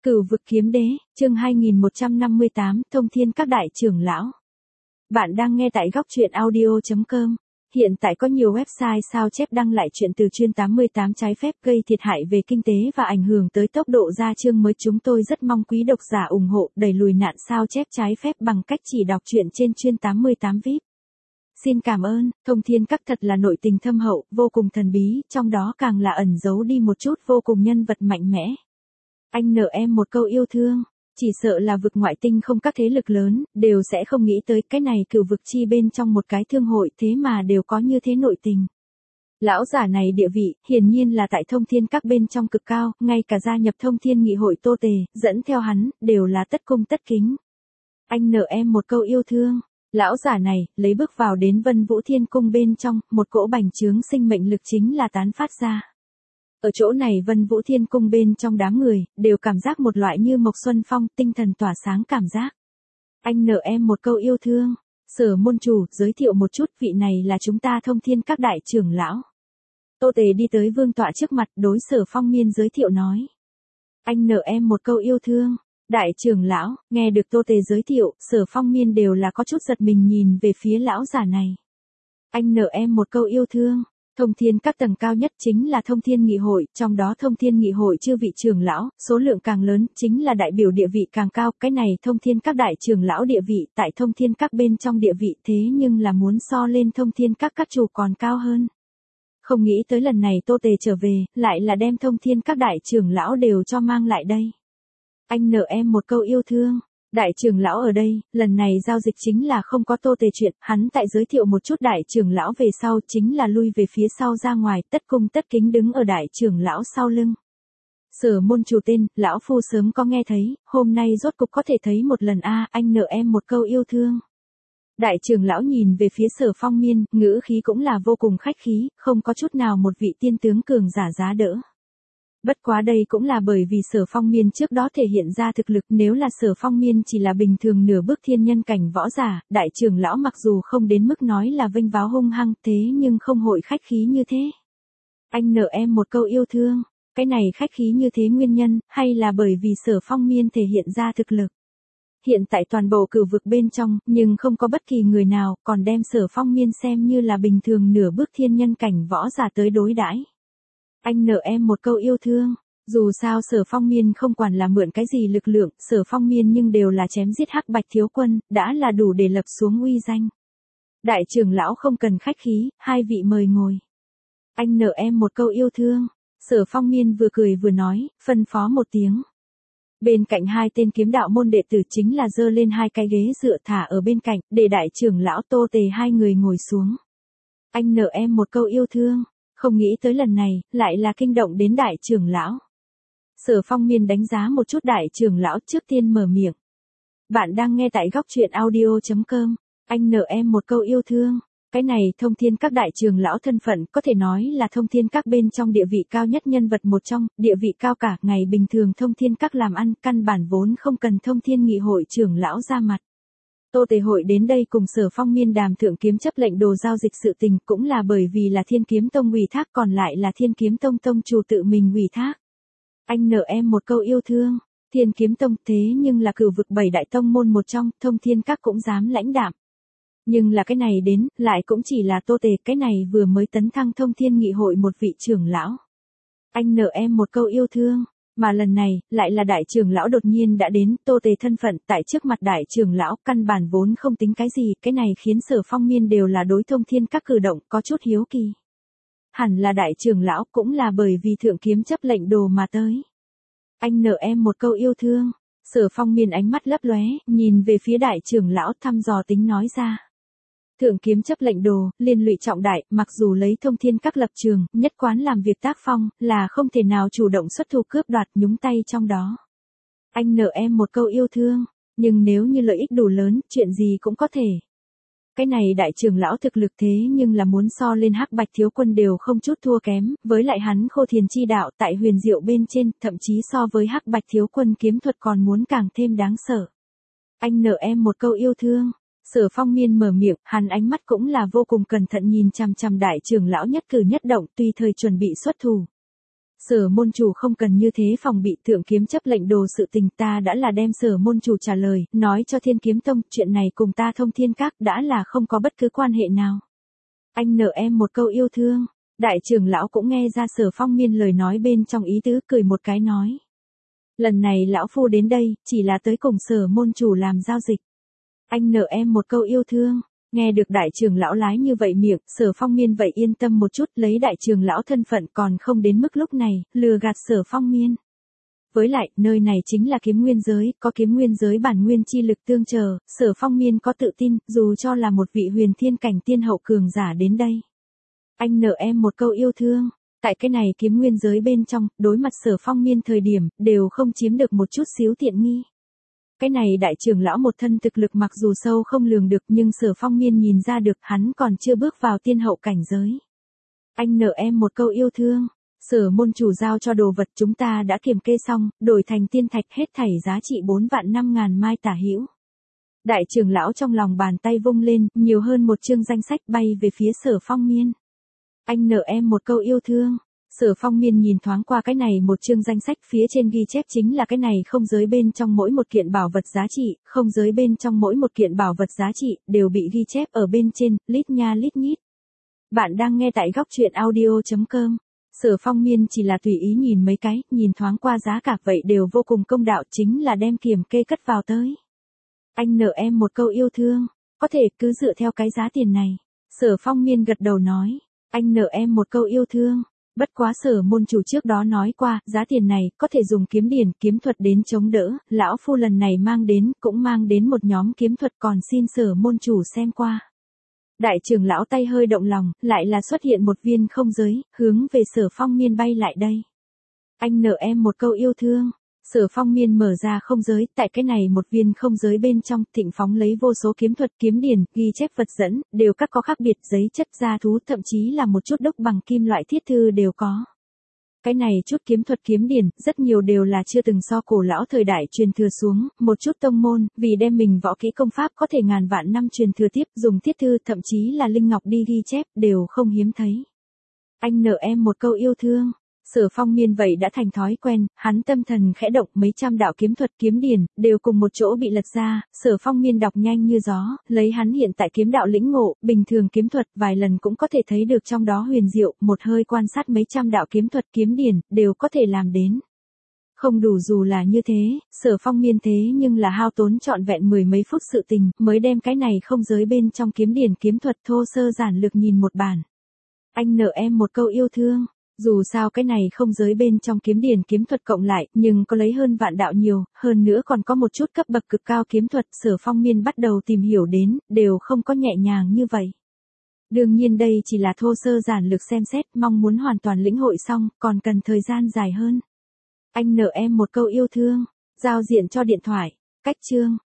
Cửu vực kiếm đế, chương 2158, thông thiên các đại trưởng lão. Bạn đang nghe tại góc truyện audio.com. Hiện tại có nhiều website sao chép đăng lại chuyện từ chuyên 88 trái phép gây thiệt hại về kinh tế và ảnh hưởng tới tốc độ ra chương mới. Chúng tôi rất mong quý độc giả ủng hộ đẩy lùi nạn sao chép trái phép bằng cách chỉ đọc truyện trên chuyên 88 VIP. Xin cảm ơn, thông thiên các thật là nội tình thâm hậu, vô cùng thần bí, trong đó càng là ẩn giấu đi một chút vô cùng nhân vật mạnh mẽ. Anh nợ em một câu yêu thương, chỉ sợ là vực ngoại tinh không các thế lực lớn, đều sẽ không nghĩ tới cái này cửu vực chi bên trong một cái thương hội thế mà đều có như thế nội tình. Lão giả này địa vị, hiển nhiên là tại thông thiên các bên trong cực cao, ngay cả gia nhập thông thiên nghị hội Tô Tề, dẫn theo hắn, đều là tất cung tất kính. Anh nợ em một câu yêu thương. Lão giả này, lấy bước vào đến Vân Vũ Thiên Cung bên trong, một cỗ bành trướng sinh mệnh lực chính là tán phát ra. Ở chỗ này Vân Vũ Thiên Cung bên trong đám người, đều cảm giác một loại như mộc xuân phong, tinh thần tỏa sáng cảm giác. Anh nợ em một câu yêu thương. Sở môn chủ, giới thiệu một chút, vị này là chúng ta thông thiên các đại trưởng lão. Tô Tề đi tới vương tọa trước mặt, đối Sở Phong Miên giới thiệu nói. Anh nợ em một câu yêu thương. Đại trưởng lão, nghe được Tô Tề giới thiệu, Sở Phong Miên đều là có chút giật mình nhìn về phía lão giả này. Anh nợ em một câu yêu thương. Thông thiên các tầng cao nhất chính là thông thiên nghị hội, trong đó thông thiên nghị hội chư vị trưởng lão, số lượng càng lớn, chính là đại biểu địa vị càng cao, cái này thông thiên các đại trưởng lão địa vị, tại thông thiên các bên trong địa vị thế nhưng là muốn so lên thông thiên các chủ còn cao hơn. Không nghĩ tới lần này Tô Tề trở về, lại là đem thông thiên các đại trưởng lão đều cho mang lại đây. Anh nợ em một câu yêu thương. Đại trưởng lão ở đây, lần này giao dịch chính là không có Tô Tề chuyện, hắn tại giới thiệu một chút đại trưởng lão về sau chính là lui về phía sau ra ngoài, tất cung tất kính đứng ở đại trưởng lão sau lưng. Sở môn chủ tên, lão phu sớm có nghe thấy, hôm nay rốt cục có thể thấy một lần anh nợ em một câu yêu thương. Đại trưởng lão nhìn về phía Sở Phong Miên, ngữ khí cũng là vô cùng khách khí, không có chút nào một vị tiên tướng cường giả giá đỡ. Bất quá đây cũng là bởi vì Sở Phong Miên trước đó thể hiện ra thực lực, nếu là Sở Phong Miên chỉ là bình thường nửa bước thiên nhân cảnh võ giả, đại trưởng lão mặc dù không đến mức nói là vênh váo hung hăng thế nhưng không hội khách khí như thế. Anh nợ em một câu yêu thương, cái này khách khí như thế nguyên nhân, hay là bởi vì Sở Phong Miên thể hiện ra thực lực. Hiện tại toàn bộ cửu vực bên trong, nhưng không có bất kỳ người nào còn đem Sở Phong Miên xem như là bình thường nửa bước thiên nhân cảnh võ giả tới đối đãi. Anh nợ em một câu yêu thương. Dù sao Sở Phong Miên không quản là mượn cái gì lực lượng, Sở Phong Miên nhưng đều là chém giết Hắc Bạch thiếu quân, đã là đủ để lập xuống uy danh. Đại trưởng lão không cần khách khí, hai vị mời ngồi. Anh nợ em một câu yêu thương. Sở Phong Miên vừa cười vừa nói, phân phó một tiếng. Bên cạnh hai tên kiếm đạo môn đệ tử chính là giơ lên hai cái ghế dựa thả ở bên cạnh, để đại trưởng lão Tô Tề hai người ngồi xuống. Anh nợ em một câu yêu thương. Không nghĩ tới lần này, lại là kinh động đến đại trưởng lão. Sở Phong Miên đánh giá một chút đại trưởng lão trước tiên mở miệng. Bạn đang nghe tại góc truyện audio.com. Anh nợ em một câu yêu thương. Cái này thông thiên các đại trưởng lão thân phận có thể nói là thông thiên các bên trong địa vị cao nhất nhân vật một trong, địa vị cao cả, ngày bình thường thông thiên các làm ăn căn bản vốn không cần thông thiên nghị hội trưởng lão ra mặt. Tô Tề hội đến đây cùng Sở Phong Miên đàm thượng kiếm chấp lệnh đồ giao dịch sự tình cũng là bởi vì là Thiên Kiếm Tông ủy thác, còn lại là Thiên Kiếm Tông tông chủ tự mình ủy thác. Anh nợ em một câu yêu thương. Thiên Kiếm Tông thế nhưng là cửu vực 7 đại tông môn một trong, thông thiên các cũng dám lãnh đạm. Nhưng là cái này đến, lại cũng chỉ là Tô Tề, cái này vừa mới tấn thăng thông thiên nghị hội một vị trưởng lão. Anh nợ em một câu yêu thương. Mà lần này, lại là đại trưởng lão đột nhiên đã đến, Tô Tề thân phận tại trước mặt đại trưởng lão, căn bản vốn không tính cái gì, cái này khiến Sở Phong Miên đều là đối thông thiên các cử động có chút hiếu kỳ. Hẳn là đại trưởng lão cũng là bởi vì thượng kiếm chấp lệnh đồ mà tới. Anh nợ em một câu yêu thương. Sở Phong Miên ánh mắt lấp lóe, nhìn về phía đại trưởng lão thăm dò tính nói ra. Thượng kiếm chấp lệnh đồ, liên lụy trọng đại, mặc dù lấy thông thiên các lập trường, nhất quán làm việc tác phong, là không thể nào chủ động xuất thủ cướp đoạt nhúng tay trong đó. Anh nợ em một câu yêu thương, nhưng nếu như lợi ích đủ lớn, chuyện gì cũng có thể. Cái này đại trưởng lão thực lực thế nhưng là muốn so lên Hắc Bạch thiếu quân đều không chút thua kém, với lại hắn khô thiền chi đạo tại huyền diệu bên trên, thậm chí so với Hắc Bạch thiếu quân kiếm thuật còn muốn càng thêm đáng sợ. Anh nợ em một câu yêu thương. Sở Phong Miên mở miệng, hắn ánh mắt cũng là vô cùng cẩn thận nhìn chằm chằm đại trưởng lão nhất cử nhất động, tùy thời chuẩn bị xuất thủ. Sở môn chủ không cần như thế phòng bị thượng kiếm chấp lệnh đồ sự tình, ta đã là đem sở môn chủ trả lời, nói cho Thiên Kiếm Tông, chuyện này cùng ta Thông Thiên Các đã là không có bất cứ quan hệ nào. Anh nợ em một câu yêu thương. Đại trưởng lão cũng nghe ra Sở Phong Miên lời nói bên trong ý tứ, cười một cái nói. Lần này lão phu đến đây, chỉ là tới cùng sở môn chủ làm giao dịch. Anh nợ em một câu yêu thương. Nghe được đại trưởng lão lái như vậy miệng, Sở Phong Miên vậy yên tâm một chút, lấy đại trưởng lão thân phận còn không đến mức lúc này, lừa gạt Sở Phong Miên. Với lại, nơi này chính là kiếm nguyên giới, có kiếm nguyên giới bản nguyên chi lực tương chờ, Sở Phong Miên có tự tin, dù cho là một vị huyền thiên cảnh tiên hậu cường giả đến đây. Anh nợ em một câu yêu thương. Tại cái này kiếm nguyên giới bên trong, đối mặt Sở Phong Miên thời điểm, đều không chiếm được một chút xíu tiện nghi. Cái này đại trưởng lão một thân thực lực mặc dù sâu không lường được, nhưng Sở Phong Miên nhìn ra được hắn còn chưa bước vào tiên hậu cảnh giới. Anh nợ em một câu yêu thương. Sở môn chủ giao cho đồ vật chúng ta đã kiểm kê xong, đổi thành tiên thạch hết thảy giá trị 4.500.000 mai tả hữu. Đại trưởng lão trong lòng bàn tay vung lên, nhiều hơn một chương danh sách bay về phía Sở Phong Miên. Anh nợ em một câu yêu thương. Sở Phong Miên nhìn thoáng qua cái này một chương danh sách, phía trên ghi chép chính là cái này không giới bên trong mỗi một kiện bảo vật giá trị, không giới bên trong mỗi một kiện bảo vật giá trị, đều bị ghi chép ở bên trên, lít nha lít nhít. Bạn đang nghe tại góc truyện audio.com. Sở Phong Miên chỉ là tùy ý nhìn mấy cái, nhìn thoáng qua giá cả vậy đều vô cùng công đạo, chính là đem kiểm kê cất vào tới. Anh nợ em một câu yêu thương, có thể cứ dựa theo cái giá tiền này. Sở Phong Miên gật đầu nói, anh nợ em một câu yêu thương. Bất quá Sở môn chủ trước đó nói qua, giá tiền này có thể dùng kiếm điển, kiếm thuật đến chống đỡ, lão phu lần này cũng mang đến một nhóm kiếm thuật, còn xin Sở môn chủ xem qua. Đại trưởng lão tay hơi động lòng, lại là xuất hiện một viên không giới, hướng về Sở Phong Miên bay lại đây. Anh nợ em một câu yêu thương. Sở Phong Miên mở ra không giới, tại cái này một viên không giới bên trong, thịnh phóng lấy vô số kiếm thuật, kiếm điển, ghi chép vật dẫn, đều các có khác biệt, giấy chất gia thú, thậm chí là một chút đúc bằng kim loại thiết thư đều có. Cái này chút kiếm thuật kiếm điển, rất nhiều đều là chưa từng so cổ lão thời đại truyền thừa xuống, một chút tông môn, vì đem mình võ kỹ công pháp có thể ngàn vạn năm truyền thừa tiếp, dùng thiết thư, thậm chí là linh ngọc đi ghi chép, đều không hiếm thấy. Anh nợ em một câu yêu thương. Sở Phong Miên vậy đã thành thói quen, hắn tâm thần khẽ động, mấy trăm đạo kiếm thuật kiếm điển, đều cùng một chỗ bị lật ra, Sở Phong Miên đọc nhanh như gió, lấy hắn hiện tại kiếm đạo lĩnh ngộ, bình thường kiếm thuật vài lần cũng có thể thấy được trong đó huyền diệu, một hơi quan sát mấy trăm đạo kiếm thuật kiếm điển, đều có thể làm đến. Không đủ dù là như thế, Sở Phong Miên thế nhưng là hao tốn trọn vẹn mười mấy phút sự tình, mới đem cái này không giới bên trong kiếm điển kiếm thuật thô sơ giản lược nhìn một bản. Anh nợ em một câu yêu thương. Dù sao cái này không giới bên trong kiếm điển kiếm thuật cộng lại, nhưng có lấy hơn vạn đạo nhiều, hơn nữa còn có một chút cấp bậc cực cao kiếm thuật, Sở Phong Miên bắt đầu tìm hiểu đến, đều không có nhẹ nhàng như vậy. Đương nhiên đây chỉ là thô sơ giản lược xem xét, mong muốn hoàn toàn lĩnh hội xong, còn cần thời gian dài hơn. Anh nợ em một câu yêu thương, giao diện cho điện thoại, cách chương.